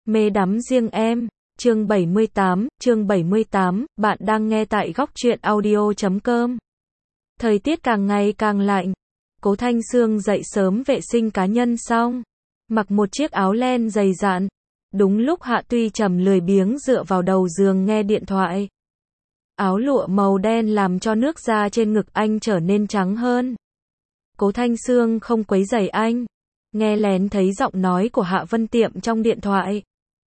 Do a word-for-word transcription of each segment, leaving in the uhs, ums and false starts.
Mê đắm riêng em, chương bảy mươi tám, chương bảy mươi tám, bạn đang nghe tại góc truyện audio chấm com. Thời tiết càng ngày càng lạnh. Cố Thanh Sương dậy sớm vệ sinh cá nhân xong, mặc một chiếc áo len dày dặn. Đúng lúc Hạ Tuy Trầm lười biếng dựa vào đầu giường nghe điện thoại. Áo lụa màu đen làm cho nước da trên ngực anh trở nên trắng hơn. Cố Thanh Sương không quấy rầy anh, nghe lén thấy giọng nói của Hạ Vân Tiệm trong điện thoại.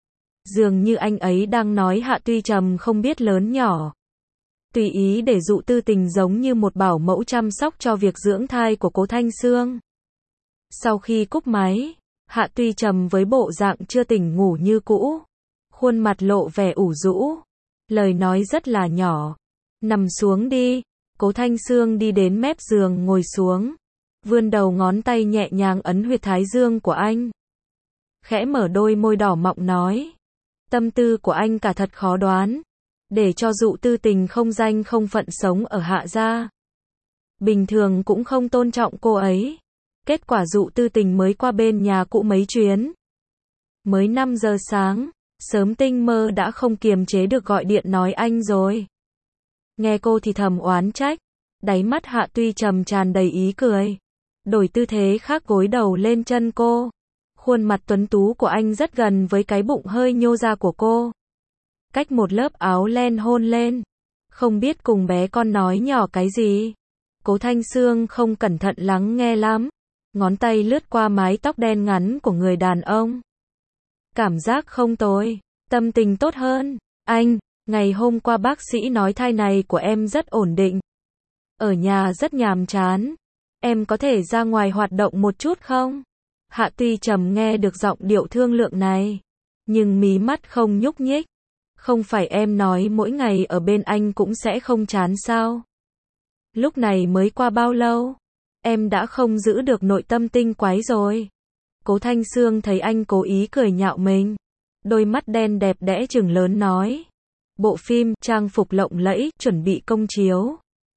Dường như anh ấy đang nói Hạ Tuy Trầm không biết lớn nhỏ, tùy ý để Dụ Tư Tình giống như một bảo mẫu chăm sóc cho việc dưỡng thai của Cố Thanh Sương. Sau khi cúp máy, Hạ Tuy Trầm với bộ dạng chưa tỉnh ngủ như cũ, khuôn mặt lộ vẻ ủ rũ, lời nói rất là nhỏ. Nằm xuống đi. Cố Thanh Sương đi đến mép giường ngồi xuống, vươn đầu ngón tay nhẹ nhàng ấn huyệt thái dương của anh. Khẽ mở đôi môi đỏ mọng nói. Tâm tư của anh cả thật khó đoán, để cho Dụ Tư Tình không danh không phận sống ở Hạ gia. Bình thường cũng không tôn trọng cô ấy. Kết quả Dụ Tư Tình mới qua bên nhà cũ mấy chuyến. Mới năm giờ sáng, sớm tinh mơ đã không kiềm chế được gọi điện nói anh rồi. Nghe cô thì thầm oán trách, đáy mắt Hạ Tuy Trầm tràn đầy ý cười. Đổi tư thế khác gối đầu lên chân cô. Khuôn mặt tuấn tú của anh rất gần với cái bụng hơi nhô ra của cô. Cách một lớp áo len hôn lên. Không biết cùng bé con nói nhỏ cái gì. Cố Thanh Sương không cẩn thận lắng nghe lắm. Ngón tay lướt qua mái tóc đen ngắn của người đàn ông. Cảm giác không tồi, tâm tình tốt hơn. Anh, ngày hôm qua bác sĩ nói thai này của em rất ổn định. Ở nhà rất nhàm chán. Em có thể ra ngoài hoạt động một chút không? Hạ Tuy Trầm nghe được giọng điệu thương lượng này, nhưng mí mắt không nhúc nhích. Không phải em nói mỗi ngày ở bên anh cũng sẽ không chán sao? Lúc này mới qua bao lâu? Em đã không giữ được nội tâm tinh quái rồi. Cố Thanh Sương thấy anh cố ý cười nhạo mình. Đôi mắt đen đẹp đẽ trừng lớn nói. Bộ phim, trang phục lộng lẫy, chuẩn bị công chiếu.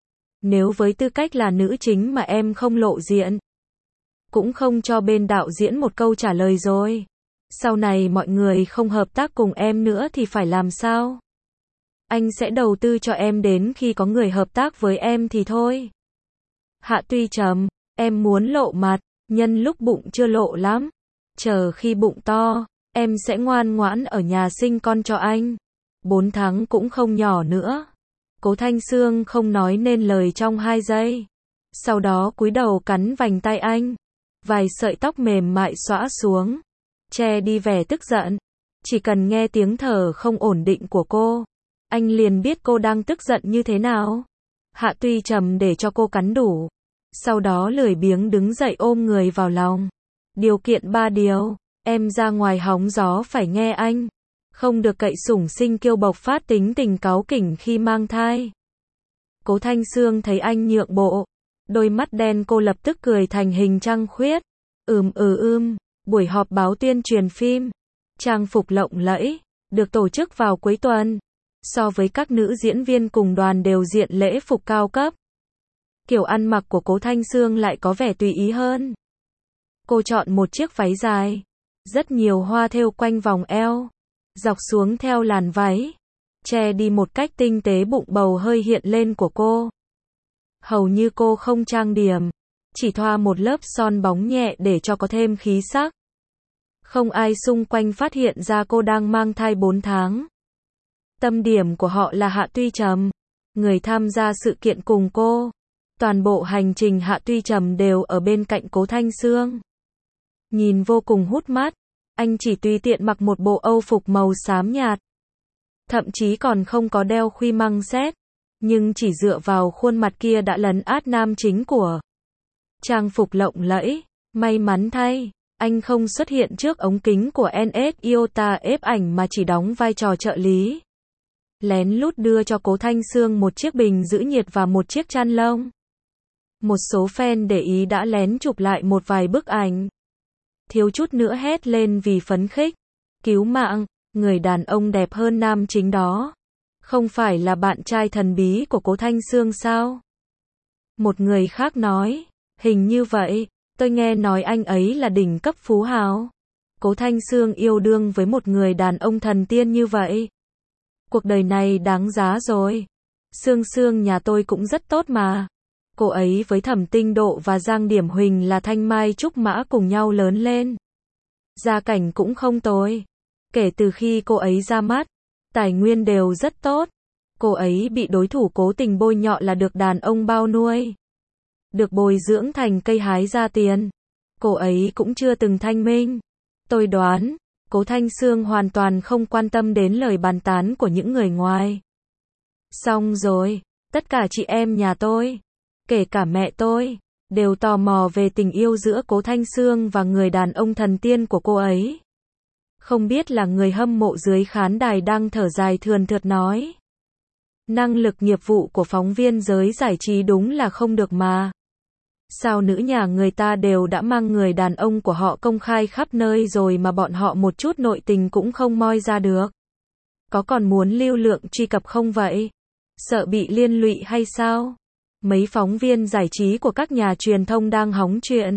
Nếu với tư cách là nữ chính mà em không lộ diện, cũng không cho bên đạo diễn một câu trả lời rồi. Sau này mọi người không hợp tác cùng em nữa thì phải làm sao? Anh sẽ đầu tư cho em đến khi có người hợp tác với em thì thôi. Hạ Tuy Trầm, em muốn lộ mặt, nhân lúc bụng chưa lộ lắm. Chờ khi bụng to, em sẽ ngoan ngoãn ở nhà sinh con cho anh. Bốn tháng cũng không nhỏ nữa. Cố Thanh Sương không nói nên lời trong hai giây. Sau đó cúi đầu cắn vành tay anh. Vài sợi tóc mềm mại xõa xuống, che đi vẻ tức giận. Chỉ cần nghe tiếng thở không ổn định của cô, anh liền biết cô đang tức giận như thế nào. Hạ Tuy Trầm để cho cô cắn đủ. Sau đó lười biếng đứng dậy ôm người vào lòng. Điều kiện ba điều, em ra ngoài hóng gió phải nghe anh. Không được cậy sủng sinh kiêu bộc phát tính tình cáu kỉnh khi mang thai. Cố Thanh Sương thấy anh nhượng bộ. Đôi mắt đen cô lập tức cười thành hình trăng khuyết. Ừm ừ ưm, buổi họp báo tuyên truyền phim, trang phục lộng lẫy, được tổ chức vào cuối tuần. So với các nữ diễn viên cùng đoàn đều diện lễ phục cao cấp. Kiểu ăn mặc của Cố Thanh Sương lại có vẻ tùy ý hơn. Cô chọn một chiếc váy dài, rất nhiều hoa thêu quanh vòng eo, dọc xuống theo làn váy, che đi một cách tinh tế bụng bầu hơi hiện lên của cô. Hầu như cô không trang điểm, chỉ thoa một lớp son bóng nhẹ để cho có thêm khí sắc. Không ai xung quanh phát hiện ra cô đang mang thai bốn tháng. Tâm điểm của họ là Hạ Tuy Trầm, người tham gia sự kiện cùng cô. Toàn bộ hành trình Hạ Tuy Trầm đều ở bên cạnh Cố Thanh Sương. Nhìn vô cùng hút mắt, anh chỉ tùy tiện mặc một bộ âu phục màu xám nhạt. Thậm chí còn không có đeo khuy măng xét. Nhưng chỉ dựa vào khuôn mặt kia đã lấn át nam chính của trang phục lộng lẫy. May mắn thay, anh không xuất hiện trước ống kính của en ét Iota ép ảnh mà chỉ đóng vai trò trợ lý. Lén lút đưa cho Cố Thanh Sương một chiếc bình giữ nhiệt và một chiếc chăn lông. Một số fan để ý đã lén chụp lại một vài bức ảnh. Thiếu chút nữa hét lên vì phấn khích. Cứu mạng, người đàn ông đẹp hơn nam chính đó. Không phải là bạn trai thần bí của Cố Thanh Sương sao? Một người khác nói, hình như vậy, tôi nghe nói anh ấy là đỉnh cấp phú hào. Cố Thanh Sương yêu đương với một người đàn ông thần tiên như vậy. Cuộc đời này đáng giá rồi. Sương Sương nhà tôi cũng rất tốt mà. Cô ấy với Thẩm Tinh Độ và Giang Điểm Huỳnh là thanh mai trúc mã cùng nhau lớn lên. Gia cảnh cũng không tồi. Kể từ khi cô ấy ra mắt, tài nguyên đều rất tốt. Cô ấy bị đối thủ cố tình bôi nhọ là được đàn ông bao nuôi. Được bồi dưỡng thành cây hái ra tiền. Cô ấy cũng chưa từng thanh minh. Tôi đoán, Cố Thanh Sương hoàn toàn không quan tâm đến lời bàn tán của những người ngoài. Xong rồi, tất cả chị em nhà tôi, kể cả mẹ tôi, đều tò mò về tình yêu giữa Cố Thanh Sương và người đàn ông thần tiên của cô ấy. Không biết là người hâm mộ dưới khán đài đang thở dài thườn thượt nói. Năng lực nghiệp vụ của phóng viên giới giải trí đúng là không được mà. Sao nữ nhà người ta đều đã mang người đàn ông của họ công khai khắp nơi rồi mà bọn họ một chút nội tình cũng không moi ra được. Có còn muốn lưu lượng truy cập không vậy? Sợ bị liên lụy hay sao? Mấy phóng viên giải trí của các nhà truyền thông đang hóng chuyện.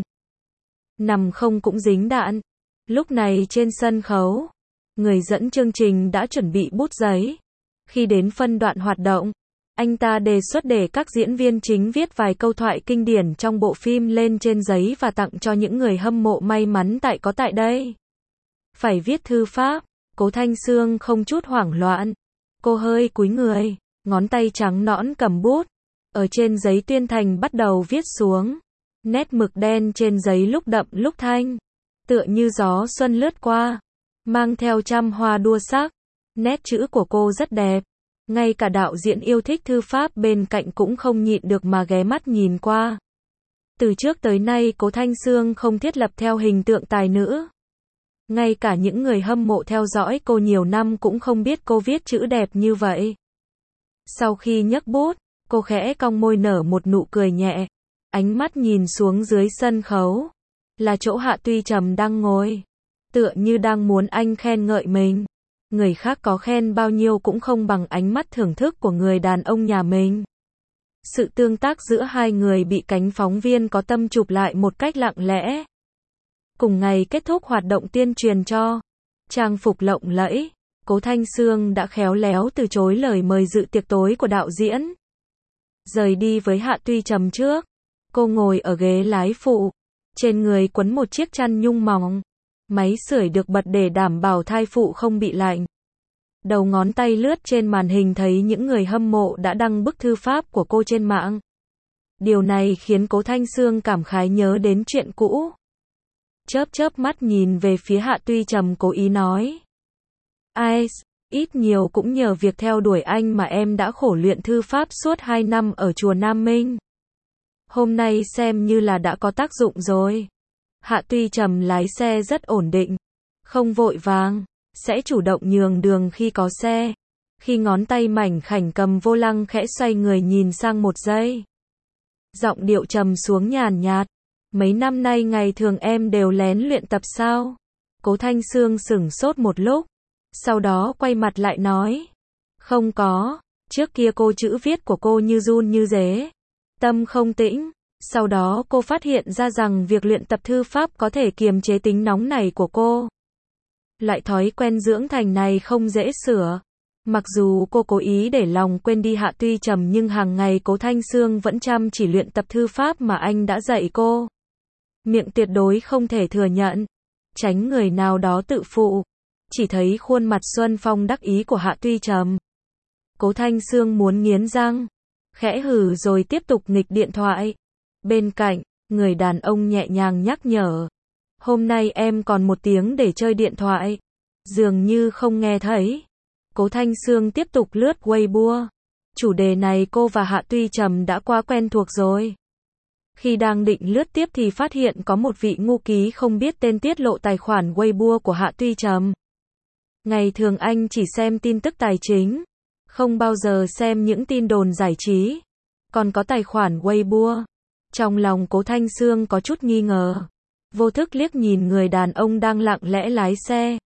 Nằm không cũng dính đạn. Lúc này trên sân khấu, người dẫn chương trình đã chuẩn bị bút giấy. Khi đến phân đoạn hoạt động, anh ta đề xuất để các diễn viên chính viết vài câu thoại kinh điển trong bộ phim lên trên giấy và tặng cho những người hâm mộ may mắn tại có tại đây. Phải viết thư pháp, Cố Thanh Sương không chút hoảng loạn. Cô hơi cúi người, ngón tay trắng nõn cầm bút. Ở trên giấy tuyên thành bắt đầu viết xuống. Nét mực đen trên giấy lúc đậm lúc thanh. Tựa như gió xuân lướt qua. Mang theo trăm hoa đua sắc. Nét chữ của cô rất đẹp. Ngay cả đạo diễn yêu thích thư pháp bên cạnh cũng không nhịn được mà ghé mắt nhìn qua. Từ trước tới nay Cố Thanh Sương không thiết lập theo hình tượng tài nữ. Ngay cả những người hâm mộ theo dõi cô nhiều năm cũng không biết cô viết chữ đẹp như vậy. Sau khi nhấc bút, cô khẽ cong môi nở một nụ cười nhẹ. Ánh mắt nhìn xuống dưới sân khấu. Là chỗ Hạ Tuy Trầm đang ngồi. Tựa như đang muốn anh khen ngợi mình. Người khác có khen bao nhiêu cũng không bằng ánh mắt thưởng thức của người đàn ông nhà mình. Sự tương tác giữa hai người bị cánh phóng viên có tâm chụp lại một cách lặng lẽ. Cùng ngày kết thúc hoạt động tuyên truyền cho trang phục lộng lẫy, Cố Thanh Sương đã khéo léo từ chối lời mời dự tiệc tối của đạo diễn. Rời đi với Hạ Tuy Trầm trước, cô ngồi ở ghế lái phụ, trên người quấn một chiếc chăn nhung mỏng. Máy sưởi được bật để đảm bảo thai phụ không bị lạnh. Đầu ngón tay lướt trên màn hình thấy những người hâm mộ đã đăng bức thư pháp của cô trên mạng. Điều này khiến Cố Thanh Sương cảm khái nhớ đến chuyện cũ. Chớp chớp mắt nhìn về phía Hạ Tuy Trầm cố ý nói. Ai, ít nhiều cũng nhờ việc theo đuổi anh mà em đã khổ luyện thư pháp suốt hai năm ở chùa Nam Minh. Hôm nay xem như là đã có tác dụng rồi. Hạ Tuy Trầm lái xe rất ổn định, không vội vàng, sẽ chủ động nhường đường khi có xe. Khi ngón tay mảnh khảnh cầm vô lăng khẽ xoay người nhìn sang một giây. Giọng điệu trầm xuống nhàn nhạt. Mấy năm nay ngày thường em đều lén luyện tập sao? Cố Thanh Sương sửng sốt một lúc, sau đó quay mặt lại nói. Không có, trước kia cô chữ viết của cô như run như rế. Tâm không tĩnh. Sau đó cô phát hiện ra rằng việc luyện tập thư pháp có thể kiềm chế tính nóng này của cô. Loại thói quen dưỡng thành này không dễ sửa. Mặc dù cô cố ý để lòng quên đi Hạ Tuy Trầm nhưng hàng ngày Cố Thanh Sương vẫn chăm chỉ luyện tập thư pháp mà anh đã dạy cô. Miệng tuyệt đối không thể thừa nhận. Tránh người nào đó tự phụ. Chỉ thấy khuôn mặt xuân phong đắc ý của Hạ Tuy Trầm. Cố Thanh Sương muốn nghiến răng. Khẽ hừ rồi tiếp tục nghịch điện thoại. Bên cạnh, người đàn ông nhẹ nhàng nhắc nhở. Hôm nay em còn một tiếng để chơi điện thoại. Dường như không nghe thấy. Cố Thanh Sương tiếp tục lướt Weibo. Chủ đề này cô và Hạ Tuy Trầm đã quá quen thuộc rồi. Khi đang định lướt tiếp thì phát hiện có một vị ngu ký không biết tên tiết lộ tài khoản Weibo của Hạ Tuy Trầm. Ngày thường anh chỉ xem tin tức tài chính, không bao giờ xem những tin đồn giải trí. Còn có tài khoản Weibo. Trong lòng Cố Thanh Sương có chút nghi ngờ. Vô thức liếc nhìn người đàn ông đang lặng lẽ lái xe.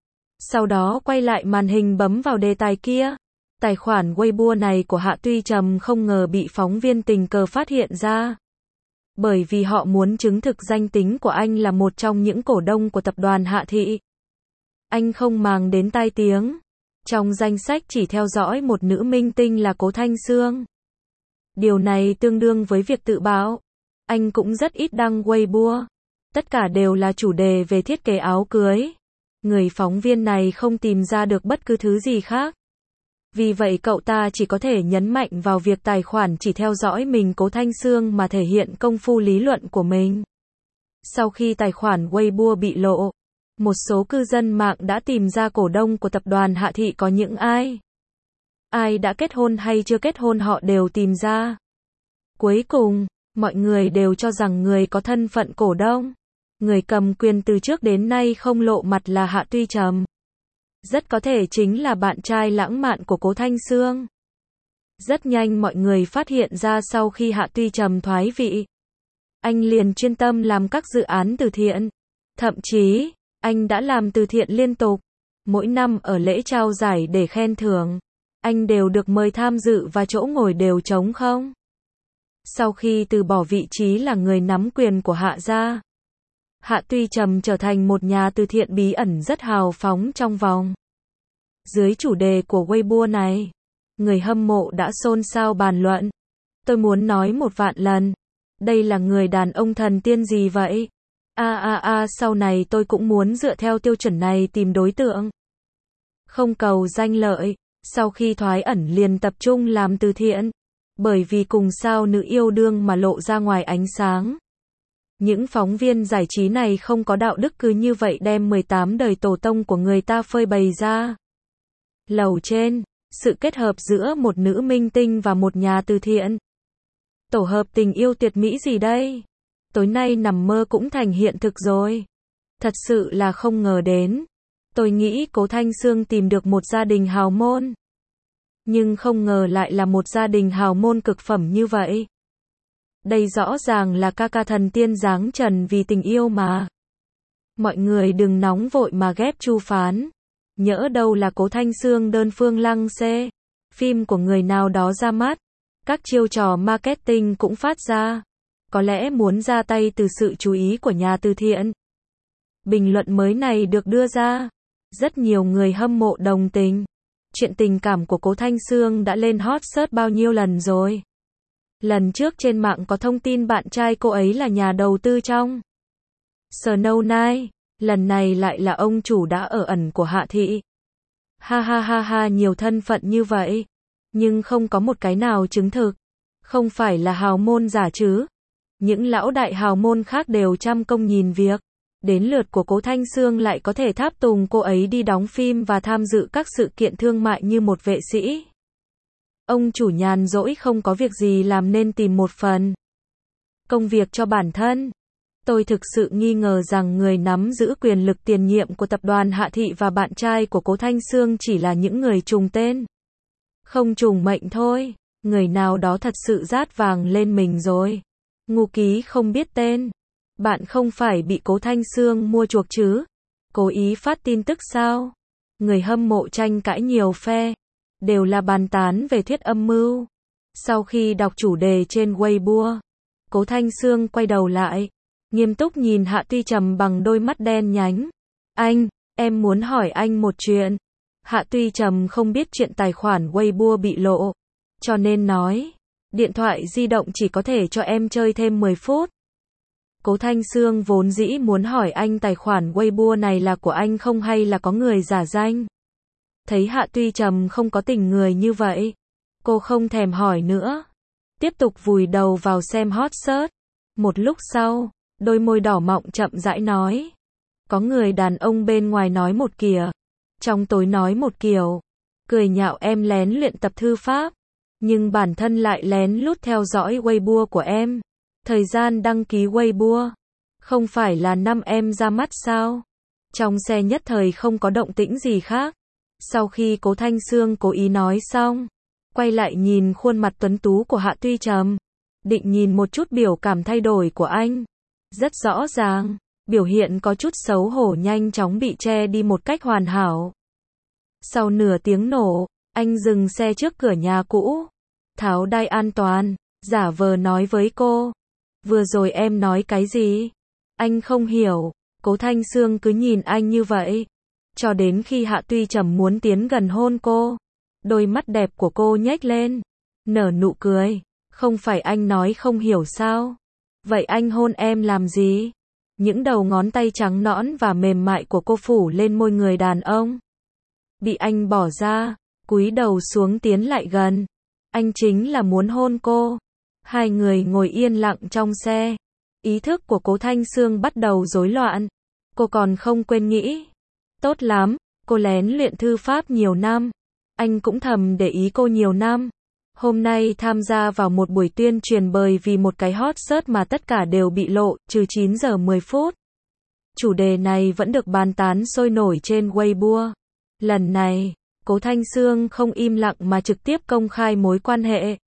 Sau đó quay lại màn hình bấm vào đề tài kia. Tài khoản Weibo này của Hạ Tuy Trầm không ngờ bị phóng viên tình cờ phát hiện ra. Bởi vì họ muốn chứng thực danh tính của anh là một trong những cổ đông của tập đoàn Hạ Thị. Anh không màng đến tai tiếng. Trong danh sách chỉ theo dõi một nữ minh tinh là Cố Thanh Xương. Điều này tương đương với việc tự báo. Anh cũng rất ít đăng Weibo. Tất cả đều là chủ đề về thiết kế áo cưới. Người phóng viên này không tìm ra được bất cứ thứ gì khác. Vì vậy cậu ta chỉ có thể nhấn mạnh vào việc tài khoản chỉ theo dõi mình Cố Thanh Xương mà thể hiện công phu lý luận của mình. Sau khi tài khoản Weibo bị lộ, một số cư dân mạng đã tìm ra cổ đông của tập đoàn Hạ Thị có những ai. Ai đã kết hôn hay chưa kết hôn họ đều tìm ra. Cuối cùng, mọi người đều cho rằng người có thân phận cổ đông, người cầm quyền từ trước đến nay không lộ mặt là Hạ Tuy Trầm. Rất có thể chính là bạn trai lãng mạn của Cố Thanh Xương. Rất nhanh mọi người phát hiện ra sau khi Hạ Tuy Trầm thoái vị, anh liền chuyên tâm làm các dự án từ thiện. Thậm chí, anh đã làm từ thiện liên tục. Mỗi năm ở lễ trao giải để khen thưởng, anh đều được mời tham dự và chỗ ngồi đều trống không. Sau khi từ bỏ vị trí là người nắm quyền của Hạ gia, Hạ Tuy Trầm trở thành một nhà từ thiện bí ẩn rất hào phóng trong vòng. Dưới chủ đề của Weibo này, người hâm mộ đã xôn xao bàn luận. Tôi muốn nói một vạn lần, đây là người đàn ông thần tiên gì vậy? A a a sau này tôi cũng muốn dựa theo tiêu chuẩn này tìm đối tượng. Không cầu danh lợi, sau khi thoái ẩn liền tập trung làm từ thiện. Bởi vì cùng sao nữ yêu đương mà lộ ra ngoài ánh sáng. Những phóng viên giải trí này không có đạo đức cứ như vậy đem mười tám đời tổ tông của người ta phơi bày ra. Lầu trên, sự kết hợp giữa một nữ minh tinh và một nhà từ thiện. Tổ hợp tình yêu tuyệt mỹ gì đây? Tối nay nằm mơ cũng thành hiện thực rồi. Thật sự là không ngờ đến. Tôi nghĩ Cố Thanh Xương tìm được một gia đình hào môn. Nhưng không ngờ lại là một gia đình hào môn cực phẩm như vậy. Đây rõ ràng là ca ca thần tiên giáng trần vì tình yêu mà. Mọi người đừng nóng vội mà ghép Chu Phán. Nhỡ đâu là Cố Thanh Xương đơn phương lăng xê. Phim của người nào đó ra mắt. Các chiêu trò marketing cũng phát ra. Có lẽ muốn ra tay từ sự chú ý của nhà từ thiện. Bình luận mới này được đưa ra. Rất nhiều người hâm mộ đồng tình. Chuyện tình cảm của Cố Thanh Xương đã lên hot search bao nhiêu lần rồi. Lần trước trên mạng có thông tin bạn trai cô ấy là nhà đầu tư trong Snow Night. Lần này lại là ông chủ đã ở ẩn của Hạ Thị. Ha ha ha ha nhiều thân phận như vậy. Nhưng không có một cái nào chứng thực. Không phải là hào môn giả chứ. Những lão đại hào môn khác đều trăm công nhìn việc. Đến lượt của Cố Thanh Xương lại có thể tháp tùng cô ấy đi đóng phim và tham dự các sự kiện thương mại như một vệ sĩ. Ông chủ nhàn rỗi không có việc gì làm nên tìm một phần công việc cho bản thân. Tôi thực sự nghi ngờ rằng người nắm giữ quyền lực tiền nhiệm của tập đoàn Hạ Thị và bạn trai của Cố Thanh Xương chỉ là những người trùng tên. Không trùng mệnh thôi, người nào đó thật sự rát vàng lên mình rồi. Ngu ký không biết tên. Bạn không phải bị Cố Thanh Xương mua chuộc chứ? Cố ý phát tin tức sao? Người hâm mộ tranh cãi nhiều phe, đều là bàn tán về thuyết âm mưu. Sau khi đọc chủ đề trên Weibo, Cố Thanh Xương quay đầu lại, nghiêm túc nhìn Hạ Tuy Trầm bằng đôi mắt đen nhánh. Anh, em muốn hỏi anh một chuyện. Hạ Tuy Trầm không biết chuyện tài khoản Weibo bị lộ, cho nên nói, điện thoại di động chỉ có thể cho em chơi thêm mười phút. Cố Thanh Xương vốn dĩ muốn hỏi anh tài khoản Weibo này là của anh không hay là có người giả danh. Thấy Hạ Tuy Trầm không có tình người như vậy, cô không thèm hỏi nữa. Tiếp tục vùi đầu vào xem hot search. Một lúc sau, đôi môi đỏ mọng chậm rãi nói. Có người đàn ông bên ngoài nói một kiểu, trong tối nói một kiểu. Cười nhạo em lén luyện tập thư pháp, nhưng bản thân lại lén lút theo dõi Weibo của em. Thời gian đăng ký Weibo, không phải là năm em ra mắt sao? Trong xe nhất thời không có động tĩnh gì khác. Sau khi Cố Thanh Xương cố ý nói xong, quay lại nhìn khuôn mặt tuấn tú của Hạ Tuy Trầm, định nhìn một chút biểu cảm thay đổi của anh. Rất rõ ràng, biểu hiện có chút xấu hổ nhanh chóng bị che đi một cách hoàn hảo. Sau nửa tiếng nổ, anh dừng xe trước cửa nhà cũ, tháo đai an toàn, giả vờ nói với cô. Vừa rồi em nói cái gì? Anh không hiểu. Cố Thanh Sương cứ nhìn anh như vậy. Cho đến khi Hạ Tuy Trầm muốn tiến gần hôn cô. Đôi mắt đẹp của cô nhếch lên. Nở nụ cười. Không phải anh nói không hiểu sao? Vậy anh hôn em làm gì? Những đầu ngón tay trắng nõn và mềm mại của cô phủ lên môi người đàn ông. Bị anh bỏ ra, cúi đầu xuống tiến lại gần. Anh chính là muốn hôn cô. Hai người ngồi yên lặng trong xe. Ý thức của Cố Thanh Sương bắt đầu rối loạn. Cô còn không quên nghĩ. Tốt lắm, cô lén luyện thư pháp nhiều năm. Anh cũng thầm để ý cô nhiều năm. Hôm nay tham gia vào một buổi tuyên truyền bởi vì một cái hot search mà tất cả đều bị lộ, trừ chín giờ mười phút. Chủ đề này vẫn được bàn tán sôi nổi trên Weibo. Lần này, Cố Thanh Sương không im lặng mà trực tiếp công khai mối quan hệ.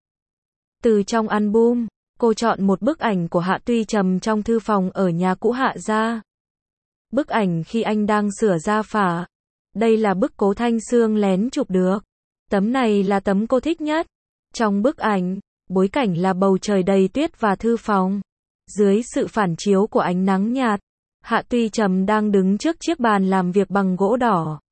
Từ trong album, cô chọn một bức ảnh của Hạ Tuy Trầm trong thư phòng ở nhà cũ Hạ gia. Bức ảnh khi anh đang sửa gia phả. Đây là bức Cố Thanh Sương lén chụp được. Tấm này là tấm cô thích nhất. Trong bức ảnh, bối cảnh là bầu trời đầy tuyết và thư phòng. Dưới sự phản chiếu của ánh nắng nhạt, Hạ Tuy Trầm đang đứng trước chiếc bàn làm việc bằng gỗ đỏ.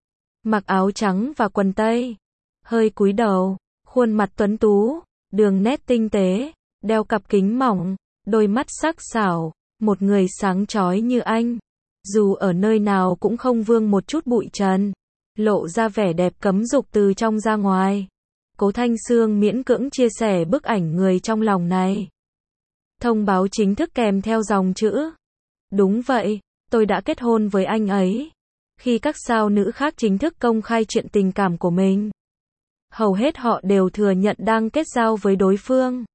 Mặc áo trắng và quần tây. Hơi cúi đầu, khuôn mặt tuấn tú, đường nét tinh tế, đeo cặp kính mỏng, đôi mắt sắc sảo, một người sáng chói như anh. Dù ở nơi nào cũng không vương một chút bụi trần, lộ ra vẻ đẹp cấm dục từ trong ra ngoài. Cố Thanh Sương miễn cưỡng chia sẻ bức ảnh người trong lòng này. Thông báo chính thức kèm theo dòng chữ. Đúng vậy, tôi đã kết hôn với anh ấy. Khi các sao nữ khác chính thức công khai chuyện tình cảm của mình, hầu hết họ đều thừa nhận đang kết giao với đối phương.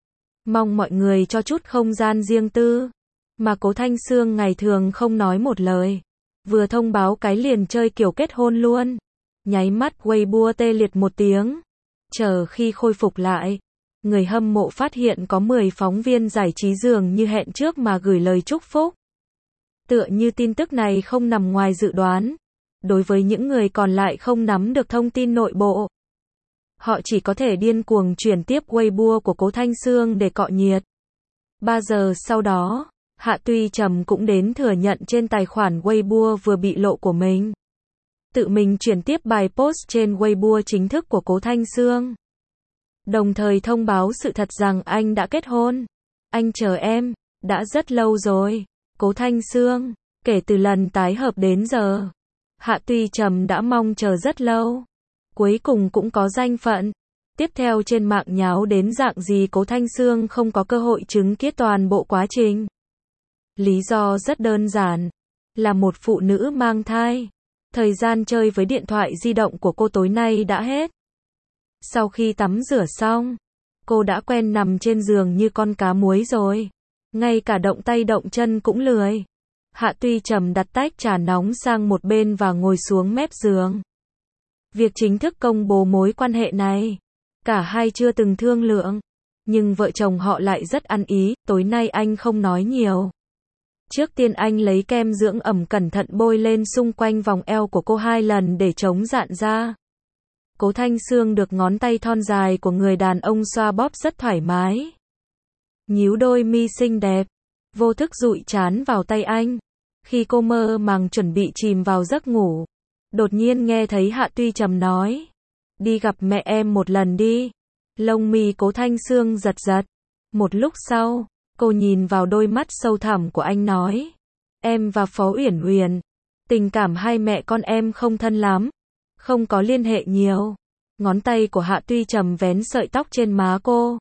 Mong mọi người cho chút không gian riêng tư. Mà Cố Thanh Sương ngày thường không nói một lời. Vừa thông báo cái liền chơi kiểu kết hôn luôn. Nháy mắt Weibo tê liệt một tiếng. Chờ khi khôi phục lại, người hâm mộ phát hiện có mười phóng viên giải trí dường như hẹn trước mà gửi lời chúc phúc. Tựa như tin tức này không nằm ngoài dự đoán. Đối với những người còn lại không nắm được thông tin nội bộ, họ chỉ có thể điên cuồng chuyển tiếp Weibo của Cố Thanh Sương để cọ nhiệt. Ba giờ sau đó, Hạ Tuy Trầm cũng đến thừa nhận trên tài khoản Weibo vừa bị lộ của mình. Tự mình chuyển tiếp bài post trên Weibo chính thức của Cố Thanh Sương. Đồng thời thông báo sự thật rằng anh đã kết hôn. Anh chờ em, đã rất lâu rồi. Cố Thanh Sương, kể từ lần tái hợp đến giờ, Hạ Tuy Trầm đã mong chờ rất lâu. Cuối cùng cũng có danh phận. Tiếp theo trên mạng nháo đến dạng gì Cố Thanh Sương không có cơ hội chứng kiến toàn bộ quá trình. Lý do rất đơn giản, là một phụ nữ mang thai. Thời gian chơi với điện thoại di động của cô tối nay đã hết. Sau khi tắm rửa xong, cô đã quen nằm trên giường như con cá muối rồi. Ngay cả động tay động chân cũng lười. Hạ Tuy Trầm đặt tách trà nóng sang một bên và ngồi xuống mép giường. Việc chính thức công bố mối quan hệ này, cả hai chưa từng thương lượng. Nhưng vợ chồng họ lại rất ăn ý, tối nay anh không nói nhiều. Trước tiên anh lấy kem dưỡng ẩm cẩn thận bôi lên xung quanh vòng eo của cô hai lần để chống rạn ra. Cố Thanh Sương được ngón tay thon dài của người đàn ông xoa bóp rất thoải mái. Nhíu đôi mi xinh đẹp, vô thức dụi trán vào tay anh. Khi cô mơ màng chuẩn bị chìm vào giấc ngủ, đột nhiên nghe thấy Hạ Tuy Trầm nói. Đi gặp mẹ em một lần đi. Lông mi Cố Thanh Sương giật giật. Một lúc sau, cô nhìn vào đôi mắt sâu thẳm của anh nói. Em và Phó Uyển Uyển, tình cảm hai mẹ con em không thân lắm. Không có liên hệ nhiều. Ngón tay của Hạ Tuy Trầm vén sợi tóc trên má cô.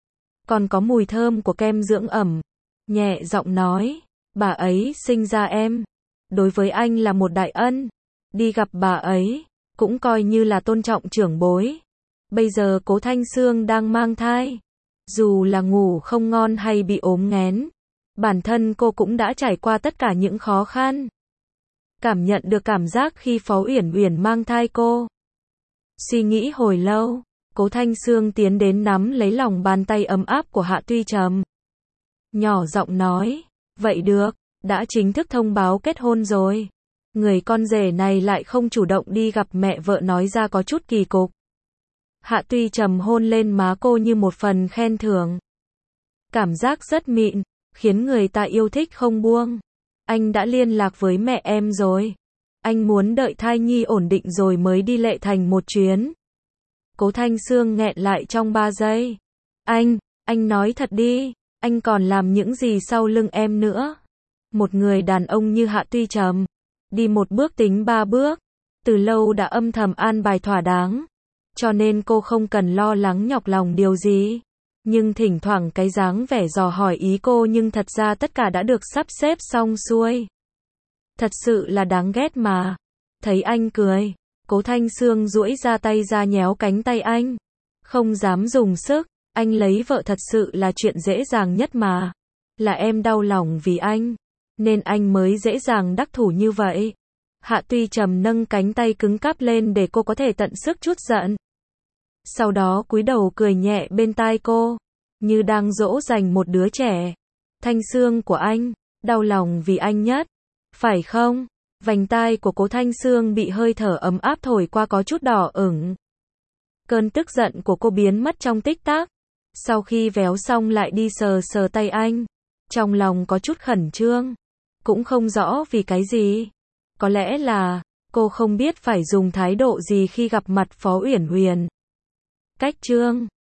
Còn có mùi thơm của kem dưỡng ẩm. Nhẹ giọng nói. Bà ấy sinh ra em. Đối với anh là một đại ân. Đi gặp bà ấy, cũng coi như là tôn trọng trưởng bối. Bây giờ Cố Thanh Sương đang mang thai. Dù là ngủ không ngon hay bị ốm nghén, bản thân cô cũng đã trải qua tất cả những khó khăn. Cảm nhận được cảm giác khi Phó Uyển Uyển mang thai cô. Suy nghĩ hồi lâu, Cố Thanh Sương tiến đến nắm lấy lòng bàn tay ấm áp của Hạ Tuy Trầm. Nhỏ giọng nói, vậy được, đã chính thức thông báo kết hôn rồi. Người con rể này lại không chủ động đi gặp mẹ vợ nói ra có chút kỳ cục. Hạ Tuy Trầm hôn lên má cô như một phần khen thưởng. Cảm giác rất mịn, khiến người ta yêu thích không buông. Anh đã liên lạc với mẹ em rồi. Anh muốn đợi thai nhi ổn định rồi mới đi Lệ Thành một chuyến. Cố Thanh Sương nghẹn lại trong ba giây. Anh, anh nói thật đi, anh còn làm những gì sau lưng em nữa? Một người đàn ông như Hạ Tuy Trầm, đi một bước tính ba bước, từ lâu đã âm thầm an bài thỏa đáng, cho nên cô không cần lo lắng nhọc lòng điều gì. Nhưng thỉnh thoảng cái dáng vẻ dò hỏi ý cô nhưng thật ra tất cả đã được sắp xếp xong xuôi. Thật sự là đáng ghét mà. Thấy anh cười, Cố Thanh Sương duỗi ra tay ra nhéo cánh tay anh. Không dám dùng sức, anh lấy vợ thật sự là chuyện dễ dàng nhất mà. Là em đau lòng vì anh, nên anh mới dễ dàng đắc thủ như vậy. Hạ Tuy Trầm nâng cánh tay cứng cáp lên để cô có thể tận sức trút giận. Sau đó cúi đầu cười nhẹ bên tai cô, như đang dỗ dành một đứa trẻ. Thanh Sương của anh, đau lòng vì anh nhất, phải không? Vành tai của Cố Thanh Sương bị hơi thở ấm áp thổi qua có chút đỏ ửng. Cơn tức giận của cô biến mất trong tích tắc. Sau khi véo xong lại đi sờ sờ tay anh. Trong lòng có chút khẩn trương. Cũng không rõ vì cái gì. Có lẽ là, cô không biết phải dùng thái độ gì khi gặp mặt Phó Uyển Huyền. Cách chương